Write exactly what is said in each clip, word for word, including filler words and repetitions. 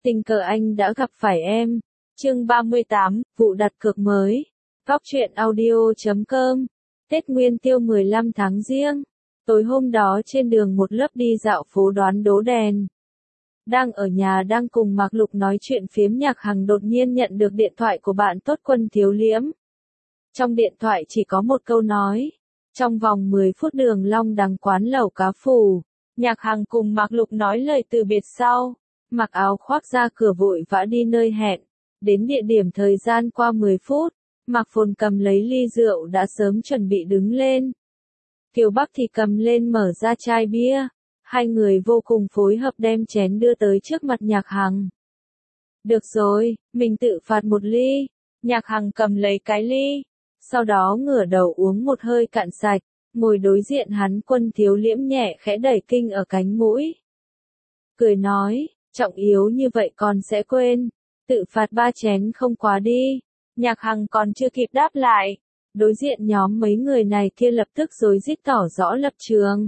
Tình cờ anh đã gặp phải em. Chương ba mươi tám, vụ đặt cược mới. Góc truyện audio chấm com. Tết Nguyên Tiêu mười lăm tháng Giêng. Tối hôm đó trên đường một lớp đi dạo phố đoán đố đèn. Đang ở nhà đang cùng Mạc Lục nói chuyện phiếm, Nhạc Hằng đột nhiên nhận được điện thoại của bạn tốt Quân Thiếu Liễm. Trong điện thoại chỉ có một câu nói. Trong vòng mười phút đường Long Đằng quán lẩu cá phủ. Nhạc Hằng cùng Mạc Lục nói lời từ biệt sau. Mặc áo khoác ra cửa vội vã đi nơi hẹn. Đến địa điểm thời gian qua mười phút. Mạc Phồn cầm lấy ly rượu đã sớm chuẩn bị đứng lên. Kiều Bắc thì cầm lên mở ra chai bia. Hai người vô cùng phối hợp đem chén đưa tới trước mặt Nhạc Hằng. Được rồi, mình tự phạt một ly. Nhạc Hằng cầm lấy cái ly. Sau đó ngửa đầu uống một hơi cạn sạch. Ngồi đối diện hắn, Quân Thiếu Liễm nhẹ khẽ đẩy kinh ở cánh mũi. Cười nói, trọng yếu như vậy còn sẽ quên. Tự phạt ba chén không quá đi. Nhạc Hằng còn chưa kịp đáp lại. Đối diện nhóm mấy người này kia lập tức rối rít tỏ rõ lập trường.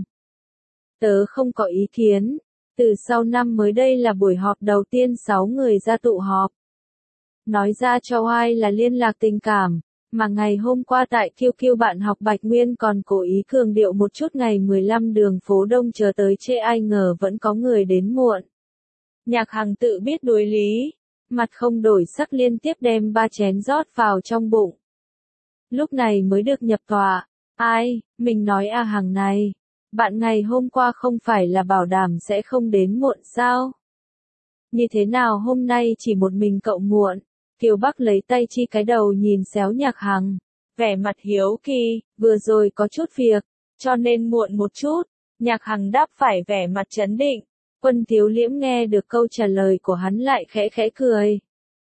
Tớ không có ý kiến. Từ sau năm mới đây là buổi họp đầu tiên sáu người ra tụ họp. Nói ra cho ai là liên lạc tình cảm. Mà ngày hôm qua tại Kiêu Kiêu bạn học Bạch Nguyên còn cố ý cường điệu một chút ngày mười lăm đường phố đông chờ tới chê, ai ngờ vẫn có người đến muộn. Nhạc Hằng tự biết đối lý. Mặt không đổi sắc liên tiếp đem ba chén rót vào trong bụng. Lúc này mới được nhập tọa. Ai, mình nói à Hằng này. Bạn ngày hôm qua không phải là bảo đảm sẽ không đến muộn sao? Như thế nào hôm nay chỉ một mình cậu muộn? Kiều Bắc lấy tay chi cái đầu nhìn xéo Nhạc Hằng. Vẻ mặt hiếu kỳ, vừa rồi có chút việc, cho nên muộn một chút. Nhạc Hằng đáp phải vẻ mặt trấn định. Quân Thiếu Liễm nghe được câu trả lời của hắn lại khẽ khẽ cười.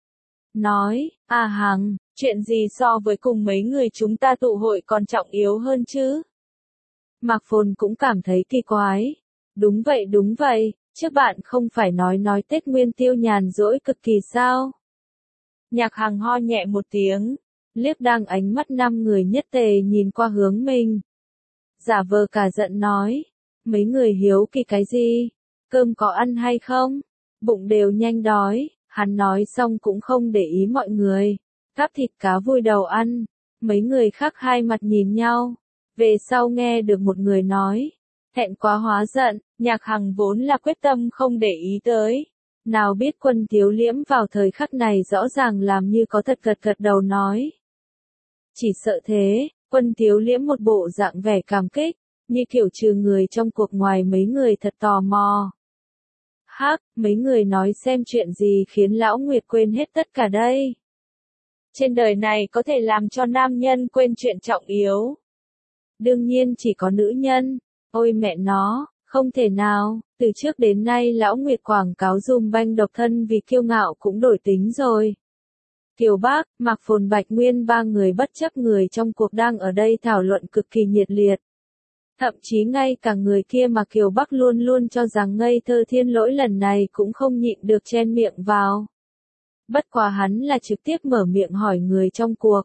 Nói, à Hằng, chuyện gì so với cùng mấy người chúng ta tụ hội còn trọng yếu hơn chứ? Mạc Phồn cũng cảm thấy kỳ quái. Đúng vậy đúng vậy, trước bạn không phải nói nói Tết Nguyên Tiêu nhàn rỗi cực kỳ sao? Nhạc Hằng ho nhẹ một tiếng, liếc đang ánh mắt năm người nhất tề nhìn qua hướng mình. Giả vờ cả giận nói, mấy người hiếu kỳ cái gì? Cơm có ăn hay không? Bụng đều nhanh đói. Hắn nói xong cũng không để ý mọi người. Cắp thịt cá vui đầu ăn. Mấy người khác hai mặt nhìn nhau. Về sau nghe được một người nói. Thẹn quá hóa giận. Nhạc Hằng vốn là quyết tâm không để ý tới. Nào biết Quân Thiếu Liễm vào thời khắc này rõ ràng làm như có thật gật gật đầu nói. Chỉ sợ thế. Quân Thiếu Liễm một bộ dạng vẻ cảm kích. Như kiểu trừ người trong cuộc ngoài mấy người thật tò mò. Hắc, mấy người nói xem chuyện gì khiến Lão Nguyệt quên hết tất cả đây. Trên đời này có thể làm cho nam nhân quên chuyện trọng yếu. Đương nhiên chỉ có nữ nhân. Ôi mẹ nó, không thể nào, từ trước đến nay Lão Nguyệt quảng cáo dùm banh độc thân vì kiêu ngạo cũng đổi tính rồi. Kiều Bắc, Mạc Phồn, Bạch Nguyên ba người bất chấp người trong cuộc đang ở đây thảo luận cực kỳ nhiệt liệt. Thậm chí ngay cả người kia mà Kiều Bắc luôn luôn cho rằng ngây thơ thiên lỗi lần này cũng không nhịn được chen miệng vào. Bất quá hắn là trực tiếp mở miệng hỏi người trong cuộc.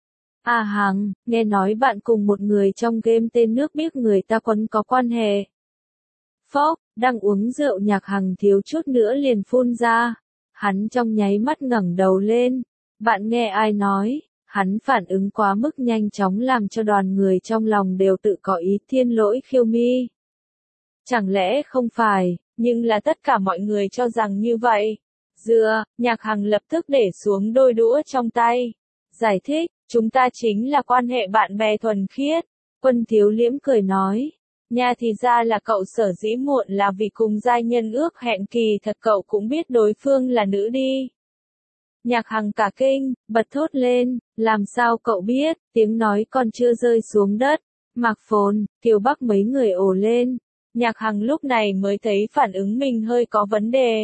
À Hằng, nghe nói bạn cùng một người trong game tên nước biết người ta quấn có quan hệ. Phốc, đang uống rượu Nhạc Hằng thiếu chút nữa liền phun ra. Hắn trong nháy mắt ngẩng đầu lên. Bạn nghe ai nói? Hắn phản ứng quá mức nhanh chóng làm cho đoàn người trong lòng đều tự có ý thiên lỗi khiêu mi. Chẳng lẽ không phải, nhưng là tất cả mọi người cho rằng như vậy. Dựa, Nhạc Hằng lập tức để xuống đôi đũa trong tay. Giải thích, chúng ta chính là quan hệ bạn bè thuần khiết. Quân Thiếu Liễm cười nói. Nha thì ra là cậu sở dĩ muộn là vì cùng giai nhân ước hẹn, kỳ thật cậu cũng biết đối phương là nữ đi. Nhạc Hằng cả kinh, bật thốt lên, làm sao cậu biết, tiếng nói còn chưa rơi xuống đất. Mạc Phồn, Kiều Bắc mấy người ồ lên. Nhạc Hằng lúc này mới thấy phản ứng mình hơi có vấn đề.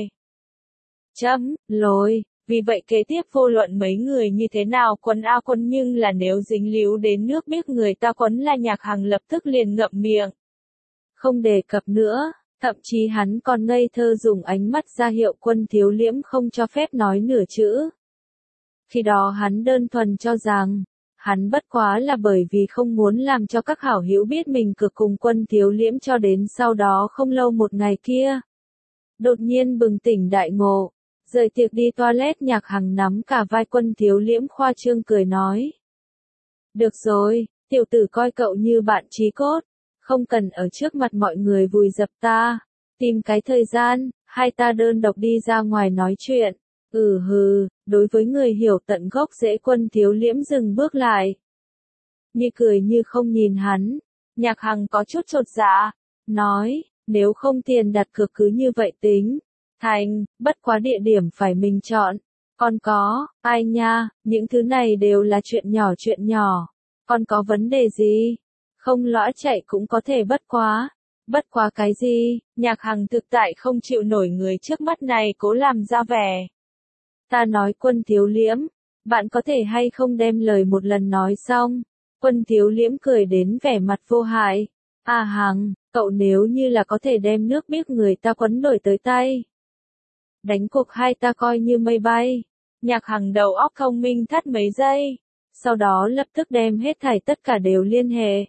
Chấm, lồi, vì vậy kế tiếp vô luận mấy người như thế nào quấn a quấn nhưng là nếu dính líu đến nước biết người ta quấn là Nhạc Hằng lập tức liền ngậm miệng. Không đề cập nữa. Thậm chí hắn còn ngây thơ dùng ánh mắt ra hiệu Quân Thiếu Liễm không cho phép nói nửa chữ. Khi đó hắn đơn thuần cho rằng, hắn bất quá là bởi vì không muốn làm cho các hảo hữu biết mình cược cùng Quân Thiếu Liễm, cho đến sau đó không lâu một ngày kia. Đột nhiên bừng tỉnh đại ngộ, Rời tiệc đi toilet, Nhạc Hằng nắm cả vai Quân Thiếu Liễm khoa trương cười nói. Được rồi, tiểu tử coi cậu như bạn chí cốt, không cần ở trước mặt mọi người vùi dập ta, tìm cái thời gian, hai ta đơn độc đi ra ngoài nói chuyện. Ừ hừ, đối với người hiểu tận gốc rễ, Quân Thiếu Liễm dừng bước lại. Như cười như không nhìn hắn, Nhạc Hằng có chút chột dạ, nói, nếu không tiền đặt cược cứ như vậy tính. Thành, bất quá địa điểm phải mình chọn. Còn có, ai nha, những thứ này đều là chuyện nhỏ chuyện nhỏ. Còn có vấn đề gì? Không lõa chạy cũng có thể bất quá. Bất quá cái gì? Nhạc Hằng thực tại không chịu nổi người trước mắt này cố làm ra vẻ. Ta nói Quân Thiếu Liễm, bạn có thể hay không đem lời một lần nói xong? Quân Thiếu Liễm cười đến vẻ mặt vô hại. À Hằng, cậu nếu như là có thể đem nước biết người ta quấn đổi tới tay. Đánh cuộc hai ta coi như mây bay. Nhạc Hằng đầu óc thông minh thắt mấy giây. Sau đó lập tức đem hết thảy tất cả đều liên hệ.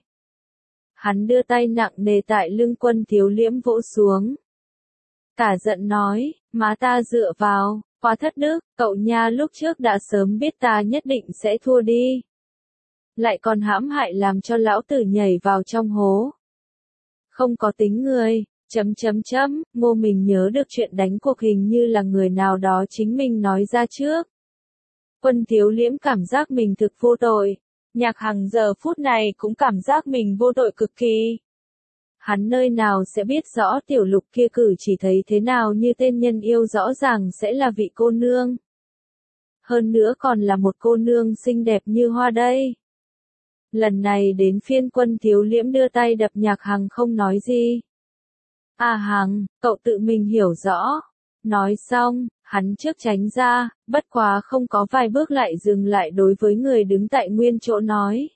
Hắn đưa tay nặng nề tại lưng Quân Thiếu Liễm vỗ xuống. Cả giận nói, má ta dựa vào, quá thất đức, cậu nha lúc trước đã sớm biết ta nhất định sẽ thua đi. Lại còn hãm hại làm cho lão tử nhảy vào trong hố. Không có tính người, chấm chấm chấm, Ngô mình nhớ được chuyện đánh cuộc hình như là người nào đó chính mình nói ra trước. Quân Thiếu Liễm cảm giác mình thực vô tội. Nhạc Hằng giờ phút này cũng cảm giác mình vô tội cực kỳ. Hắn nơi nào sẽ biết rõ tiểu lục kia cử chỉ thấy thế nào như tên nhân yêu rõ ràng sẽ là vị cô nương. Hơn nữa còn là một cô nương xinh đẹp như hoa đây. Lần này đến phiên Quân Thiếu Liễm đưa tay đập Nhạc Hằng không nói gì. À Hằng, cậu tự mình hiểu rõ. Nói xong, hắn trước tránh ra, bất quá không có vài bước lại dừng lại đối với người đứng tại nguyên chỗ nói.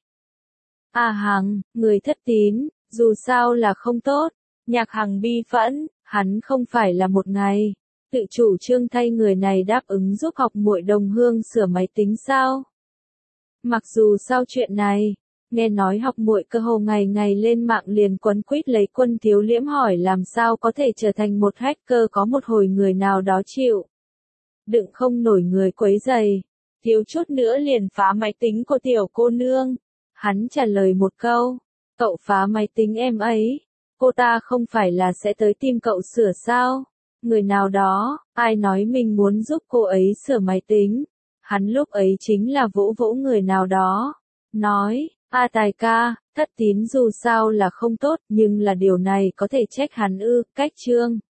À Hằng, người thất tín, dù sao là không tốt. Nhạc Hằng bi phẫn, hắn không phải là một ngày tự chủ trương thay người này đáp ứng giúp học muội đồng hương sửa máy tính sao? Mặc dù sau chuyện này, nghe nói học muội cơ hồ ngày ngày lên mạng liền quấn quýt lấy Quân Thiếu Liễm hỏi làm sao có thể trở thành một hacker, có một hồi người nào đó chịu đựng không nổi người quấy rầy, thiếu chút nữa liền phá máy tính của tiểu cô nương. Hắn trả lời một câu, cậu phá máy tính em ấy, cô ta không phải là sẽ tới tìm cậu sửa sao? Người nào đó, ai nói mình muốn giúp cô ấy sửa máy tính? Hắn lúc ấy chính là vỗ vỗ người nào đó, nói, a Tài ca, thất tín dù sao là không tốt, nhưng là điều này có thể trách hắn ư? Cách chương